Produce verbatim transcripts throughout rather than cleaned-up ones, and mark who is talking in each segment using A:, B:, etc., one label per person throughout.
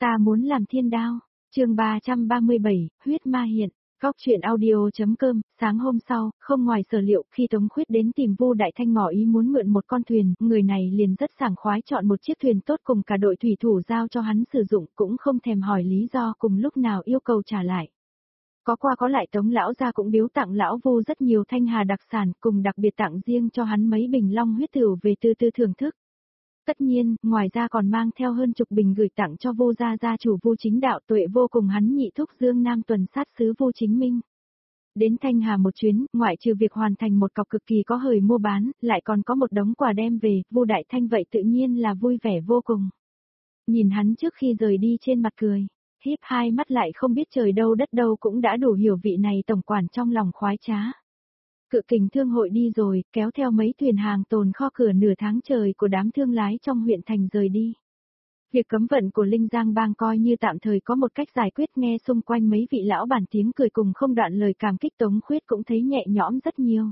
A: Ta muốn làm thiên đao. Chương ba trăm ba mươi bảy, huyết ma hiện. Góc truyện audio.com, sáng hôm sau, không ngoài sở liệu, khi Tống Khuyết đến tìm Vu Đại Thanh ngỏ ý muốn mượn một con thuyền, người này liền rất sảng khoái chọn một chiếc thuyền tốt cùng cả đội thủy thủ giao cho hắn sử dụng, cũng không thèm hỏi lý do cùng lúc nào yêu cầu trả lại. Có qua có lại Tống lão gia cũng biếu tặng lão Vu rất nhiều thanh hà đặc sản, cùng đặc biệt tặng riêng cho hắn mấy bình long huyết tửu về từ từ thưởng thức. Tất nhiên, ngoài ra còn mang theo hơn chục bình gửi tặng cho Vu gia gia chủ Vu Chính Đạo Tuệ vô cùng hắn nhị thúc Dương Nam tuần sát sứ Vu Chính Minh. Đến Thanh Hà một chuyến, ngoại trừ việc hoàn thành một cọc cực kỳ có hời mua bán, lại còn có một đống quà đem về, Vu Đại Thanh vậy tự nhiên là vui vẻ vô cùng. Nhìn hắn trước khi rời đi trên mặt cười, híp hai mắt lại không biết trời đâu đất đâu cũng đã đủ hiểu vị này tổng quản trong lòng khoái trá. Cự kình thương hội đi rồi, kéo theo mấy thuyền hàng tồn kho cửa nửa tháng trời của đám thương lái trong huyện thành rời đi. Việc cấm vận của Linh Giang Bang coi như tạm thời có một cách giải quyết, nghe xung quanh mấy vị lão bản tiếng cười cùng không đoạn lời cảm kích, Tống Khuyết cũng thấy nhẹ nhõm rất nhiều.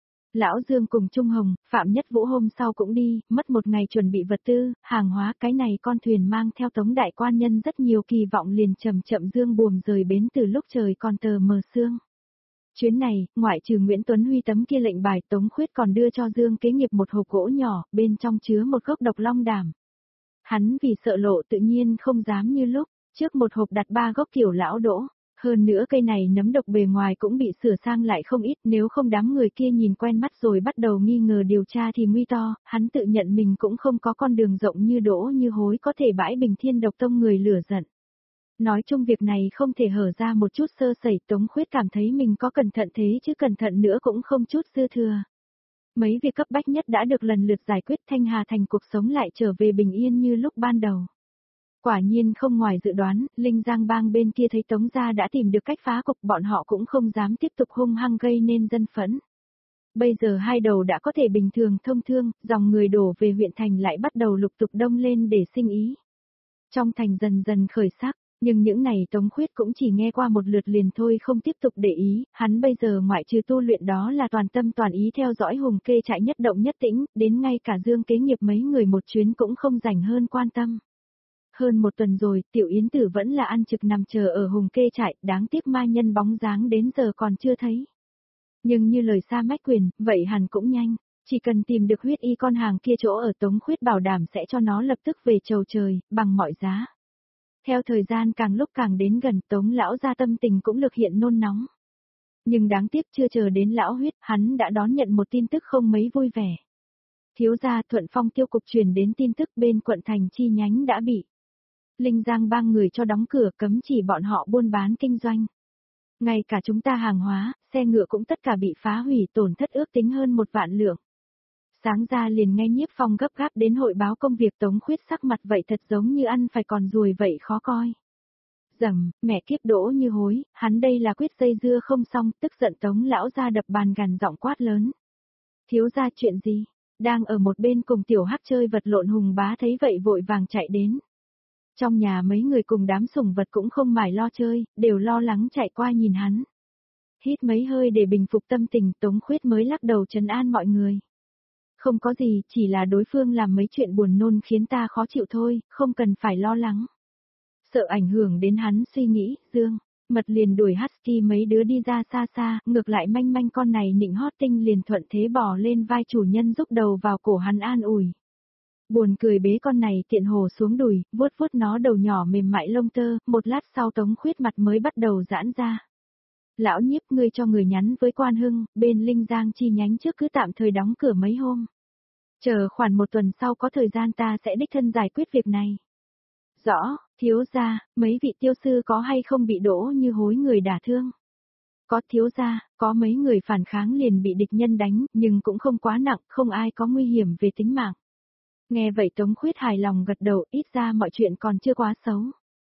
A: Lão Dương cùng Trung Hồng, Phạm Nhất Vũ hôm sau cũng đi, mất một ngày chuẩn bị vật tư, hàng hóa, cái này con thuyền mang theo Tống đại quan nhân rất nhiều kỳ vọng liền chậm chậm dương buồm rời bến từ lúc trời còn tờ mờ sương. Chuyến này, ngoại trừ Nguyễn Tuấn Huy tấm kia lệnh bài, Tống Khuyết còn đưa cho Dương Kế Nghiệp một hộp gỗ nhỏ, bên trong chứa một gốc độc long đàm. Hắn vì sợ lộ tự nhiên không dám như lúc, trước một hộp đặt ba gốc kiểu lão đỗ. Hơn nữa cây này nấm độc bề ngoài cũng bị sửa sang lại không ít, nếu không đám người kia nhìn quen mắt rồi bắt đầu nghi ngờ điều tra thì nguy to, hắn tự nhận mình cũng không có con đường rộng như Đỗ Như Hối có thể bãi bình Thiên Độc Tông người lửa giận. Nói chung việc này không thể hở ra một chút sơ sẩy, Tống Khuyết cảm thấy mình có cẩn thận thế chứ cẩn thận nữa cũng không chút dư thừa. Mấy việc cấp bách nhất đã được lần lượt giải quyết, Thanh Hà thành cuộc sống lại trở về bình yên như lúc ban đầu. Quả nhiên không ngoài dự đoán, Linh Giang Bang bên kia thấy Tống gia đã tìm được cách phá cục, bọn họ cũng không dám tiếp tục hung hăng gây nên dân phẫn. Bây giờ hai đầu đã có thể bình thường thông thương, dòng người đổ về huyện thành lại bắt đầu lục tục đông lên để sinh ý. Trong thành dần dần khởi sắc, nhưng những này Tống Khuyết cũng chỉ nghe qua một lượt liền thôi, không tiếp tục để ý, hắn bây giờ ngoại trừ tu luyện đó là toàn tâm toàn ý theo dõi Hùng Kê trại nhất động nhất tĩnh, đến ngay cả Dương Kế Nghiệp mấy người một chuyến cũng không rảnh hơn quan tâm. Hơn một tuần rồi, Tiểu Yến Tử vẫn là ăn trực nằm chờ ở Hùng Kê trại, đáng tiếc ma nhân bóng dáng đến giờ còn chưa thấy. Nhưng như lời Sa Mách Quyền, vậy hẳn cũng nhanh, chỉ cần tìm được huyết y con hàng kia chỗ ở, Tống Khuyết bảo đảm sẽ cho nó lập tức về chầu trời, bằng mọi giá. Theo thời gian càng lúc càng đến gần, Tống lão gia tâm tình cũng lực hiện nôn nóng. Nhưng đáng tiếc chưa chờ đến lão huyết, hắn đã đón nhận một tin tức không mấy vui vẻ. Thiếu gia Thuận Phong tiêu cục truyền đến tin tức bên quận thành chi nhánh đã bị Linh Giang Bang người cho đóng cửa, cấm chỉ bọn họ buôn bán kinh doanh. Ngay cả chúng ta hàng hóa, xe ngựa cũng tất cả bị phá hủy, tổn thất ước tính hơn một vạn lượng. Sáng ra liền nghe Nhiếp Phong gấp gáp đến hội báo công việc, Tống Khuyết sắc mặt vậy thật giống như ăn phải còn ruồi vậy khó coi. Dầm, mẹ kiếp Đỗ Như Hối, hắn đây là quyết dây dưa không xong, tức giận Tống lão ra đập bàn gằn giọng quát lớn. Thiếu gia chuyện gì? Đang ở một bên cùng tiểu hắc chơi vật lộn Hùng bá thấy vậy vội vàng chạy đến. Trong nhà mấy người cùng đám sủng vật cũng không mải lo chơi, đều lo lắng chạy qua nhìn hắn. Hít mấy hơi để bình phục tâm tình, Tống Khuyết mới lắc đầu trấn an mọi người. Không có gì, chỉ là đối phương làm mấy chuyện buồn nôn khiến ta khó chịu thôi, không cần phải lo lắng. Sợ ảnh hưởng đến hắn suy nghĩ, Dương, Mật liền đuổi Husky mấy đứa đi ra xa xa, ngược lại manh manh con này nịnh hót Tinh liền thuận thế bò lên vai chủ nhân rúc đầu vào cổ hắn an ủi. Buồn cười bế con này tiện hồ xuống đùi, vuốt vuốt nó đầu nhỏ mềm mại lông tơ, một lát sau Tống Khuyết mặt mới bắt đầu giãn ra. Lão Nhiếp, ngươi cho người nhắn với Quan Hưng, bên Linh Giang chi nhánh trước cứ tạm thời đóng cửa mấy hôm. Chờ khoảng một tuần sau có thời gian ta sẽ đích thân giải quyết việc này. Rõ, thiếu gia, mấy vị tiêu sư có hay không bị Đỗ Như Hối người đả thương? Có thiếu gia, có mấy người phản kháng liền bị địch nhân đánh, nhưng cũng không quá nặng, không ai có nguy hiểm về tính mạng. Nghe vậy Tống Khuyết hài lòng gật đầu, ít ra mọi chuyện còn chưa quá xấu.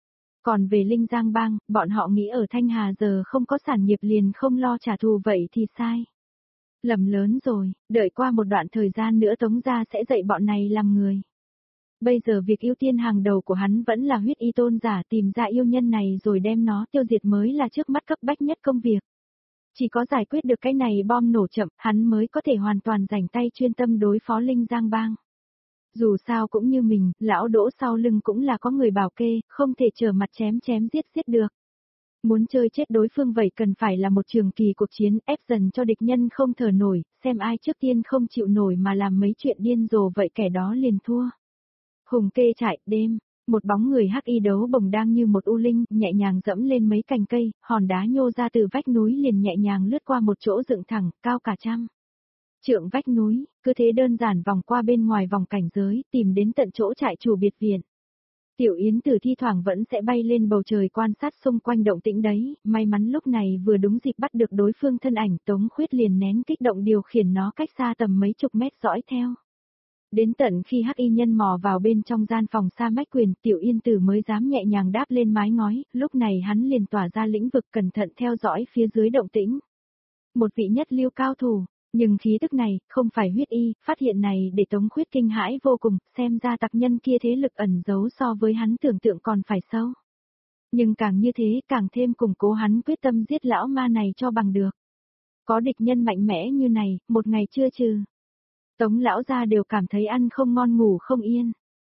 A: Còn về Linh Giang Bang, bọn họ nghĩ ở Thanh Hà giờ không có sản nghiệp liền không lo trả thù vậy thì sai. Lầm lớn rồi, đợi qua một đoạn thời gian nữa Tống gia sẽ dạy bọn này làm người. Bây giờ việc ưu tiên hàng đầu của hắn vẫn là huyết y tôn giả, tìm ra yêu nhân này rồi đem nó tiêu diệt mới là trước mắt cấp bách nhất công việc. Chỉ có giải quyết được cái này bom nổ chậm, hắn mới có thể hoàn toàn rảnh tay chuyên tâm đối phó Linh Giang Bang. Dù sao cũng như mình, lão Đỗ sau lưng cũng là có người bảo kê, không thể trở mặt chém chém giết giết được. Muốn chơi chết đối phương vậy cần phải là một trường kỳ cuộc chiến, ép dần cho địch nhân không thở nổi, xem ai trước tiên không chịu nổi mà làm mấy chuyện điên rồ vậy kẻ đó liền thua. Hùng kê trại, đêm, một bóng người hắc y đấu bồng đang như một u linh, nhẹ nhàng dẫm lên mấy cành cây, hòn đá nhô ra từ vách núi liền nhẹ nhàng lướt qua một chỗ dựng thẳng, cao cả trăm trượng vách núi, cứ thế đơn giản vòng qua bên ngoài vòng cảnh giới, tìm đến tận chỗ trại chủ biệt viện. Tiểu Yến Tử thi thoảng vẫn sẽ bay lên bầu trời quan sát xung quanh động tĩnh đấy, may mắn lúc này vừa đúng dịp bắt được đối phương thân ảnh, Tống Khuyết liền nén kích động điều khiển nó cách xa tầm mấy chục mét dõi theo. Đến tận khi hắc y nhân mò vào bên trong gian phòng Sa Mách Quyền, Tiểu Yên Tử mới dám nhẹ nhàng đáp lên mái ngói, lúc này hắn liền tỏa ra lĩnh vực cẩn thận theo dõi phía dưới động tĩnh. Một vị nhất lưu cao thủ, nhưng khí tức này, không phải huyết y, phát hiện này để Tống Khuyết kinh hãi vô cùng, xem ra tặc nhân kia thế lực ẩn giấu so với hắn tưởng tượng còn phải sâu. Nhưng càng như thế, càng thêm củng cố hắn quyết tâm giết lão ma này cho bằng được. Có địch nhân mạnh mẽ như này, một ngày chưa trừ. Tống lão gia đều cảm thấy ăn không ngon ngủ không yên.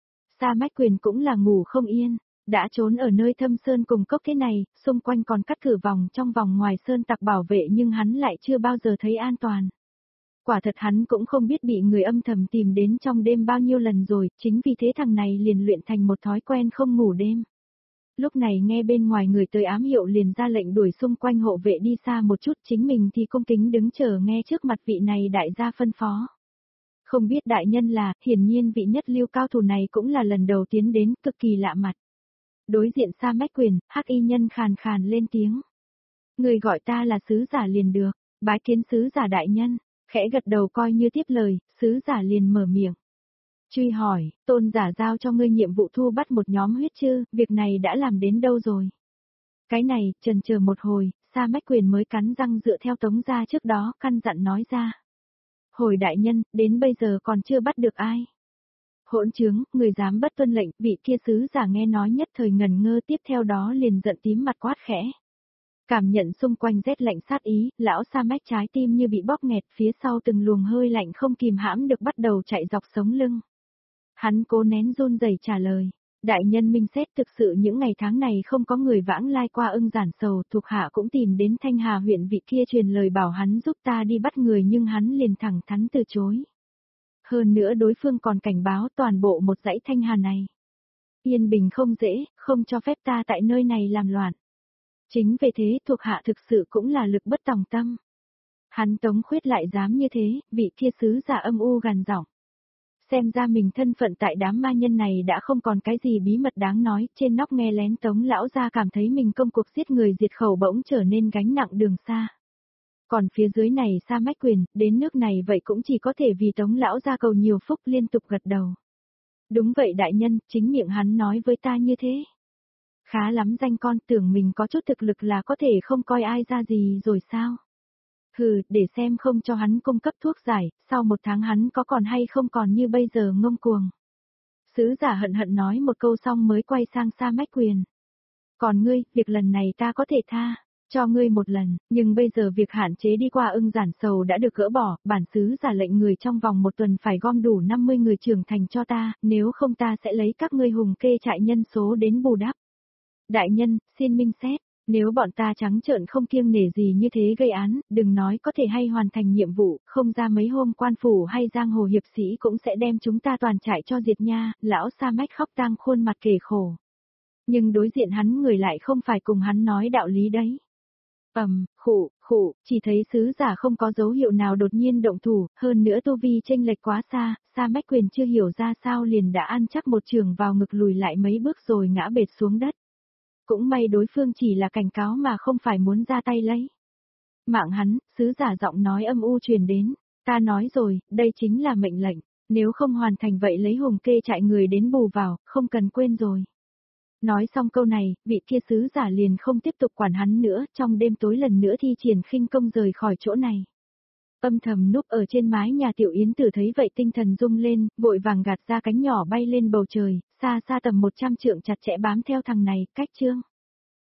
A: Sa Mách Quyền cũng là ngủ không yên, đã trốn ở nơi thâm sơn cùng cốc thế này, xung quanh còn cắt cử vòng trong vòng ngoài sơn tặc bảo vệ nhưng hắn lại chưa bao giờ thấy an toàn. Quả thật hắn cũng không biết bị người âm thầm tìm đến trong đêm bao nhiêu lần rồi, chính vì thế thằng này liền luyện thành một thói quen không ngủ đêm. Lúc này nghe bên ngoài người tới ám hiệu liền ra lệnh đuổi xung quanh hộ vệ đi xa một chút, chính mình thì cung kính đứng chờ nghe trước mặt vị này đại gia phân phó. Không biết đại nhân là, hiển nhiên vị nhất lưu cao thủ này cũng là lần đầu tiến đến, cực kỳ lạ mặt. Đối diện Sa Mách Quyền, hắc y nhân khàn khàn lên tiếng. Người gọi ta là sứ giả liền được, bái kiến sứ giả đại nhân, khẽ gật đầu coi như tiếp lời, sứ giả liền mở miệng. Truy hỏi, tôn giả giao cho ngươi nhiệm vụ thu bắt một nhóm huyết chư, việc này đã làm đến đâu rồi? Cái này, chần chờ một hồi, Sa Mách Quyền mới cắn răng dựa theo Tống gia trước đó, căn dặn nói ra. Hồi đại nhân, đến bây giờ còn chưa bắt được ai. Hỗn trướng, người dám bất tuân lệnh, vị kia sứ giả nghe nói nhất thời ngần ngơ tiếp theo đó liền giận tím mặt quát khẽ. Cảm nhận xung quanh rét lạnh sát ý, lão Sa Mách trái tim như bị bóp nghẹt phía sau từng luồng hơi lạnh không kìm hãm được bắt đầu chạy dọc sống lưng. Hắn cố nén run rẩy trả lời. Đại nhân minh xét thực sự những ngày tháng này không có người vãng lai qua Ưng Giản Sầu, thuộc hạ cũng tìm đến Thanh Hà huyện vị kia truyền lời bảo hắn giúp ta đi bắt người nhưng hắn liền thẳng thắn từ chối. Hơn nữa đối phương còn cảnh báo toàn bộ một dãy Thanh Hà này. Yên bình không dễ, không cho phép ta tại nơi này làm loạn. Chính vì thế thuộc hạ thực sự cũng là lực bất tòng tâm. Hắn Tống Khuyết lại dám như thế, vị kia sứ giả âm u gằn giọng. Xem ra mình thân phận tại đám ma nhân này đã không còn cái gì bí mật đáng nói, trên nóc nghe lén Tống lão gia cảm thấy mình công cuộc giết người diệt khẩu bỗng trở nên gánh nặng đường xa. Còn phía dưới này Sa Mách Quyền, đến nước này vậy cũng chỉ có thể vì Tống lão gia cầu nhiều phúc liên tục gật đầu. Đúng vậy đại nhân, chính miệng hắn nói với ta như thế. Khá lắm danh con, tưởng mình có chút thực lực là có thể không coi ai ra gì rồi sao? Hừ, để xem không cho hắn cung cấp thuốc giải, sau một tháng hắn có còn hay không còn như bây giờ ngông cuồng. Sứ giả hận hận nói một câu xong mới quay sang Sa Mách Quyền. Còn ngươi, việc lần này ta có thể tha, cho ngươi một lần, nhưng bây giờ việc hạn chế đi qua Ưng Giản Sầu đã được gỡ bỏ, bản sứ giả lệnh người trong vòng một tuần phải gom đủ năm mươi người trưởng thành cho ta, nếu không ta sẽ lấy các ngươi hùng kê trại nhân số đến bù đắp. Đại nhân, xin minh xét. Nếu bọn ta trắng trợn không kiêng nể gì như thế gây án, đừng nói có thể hay hoàn thành nhiệm vụ, không ra mấy hôm quan phủ hay giang hồ hiệp sĩ cũng sẽ đem chúng ta toàn trại cho diệt nha, lão Sa Mách khóc tang khuôn mặt kể khổ. Nhưng đối diện hắn người lại không phải cùng hắn nói đạo lý đấy. Ầm, khụ, khụ, chỉ thấy sứ giả không có dấu hiệu nào đột nhiên động thủ, hơn nữa tu vi chênh lệch quá xa, Sa Mách Quyền chưa hiểu ra sao liền đã ăn chắc một trường vào ngực lùi lại mấy bước rồi ngã bệt xuống đất. Cũng may đối phương chỉ là cảnh cáo mà không phải muốn ra tay lấy. Mạng hắn, sứ giả giọng nói âm u truyền đến, ta nói rồi, đây chính là mệnh lệnh, nếu không hoàn thành vậy lấy hùng kê trại người đến bù vào, không cần quên rồi. Nói xong câu này, vị kia sứ giả liền không tiếp tục quản hắn nữa, trong đêm tối lần nữa thi triển khinh công rời khỏi chỗ này. Âm thầm núp ở trên mái nhà Tiểu Yến Tử thấy vậy tinh thần rung lên, vội vàng gạt ra cánh nhỏ bay lên bầu trời, xa xa tầm một trăm trượng chặt chẽ bám theo thằng này, cách chương.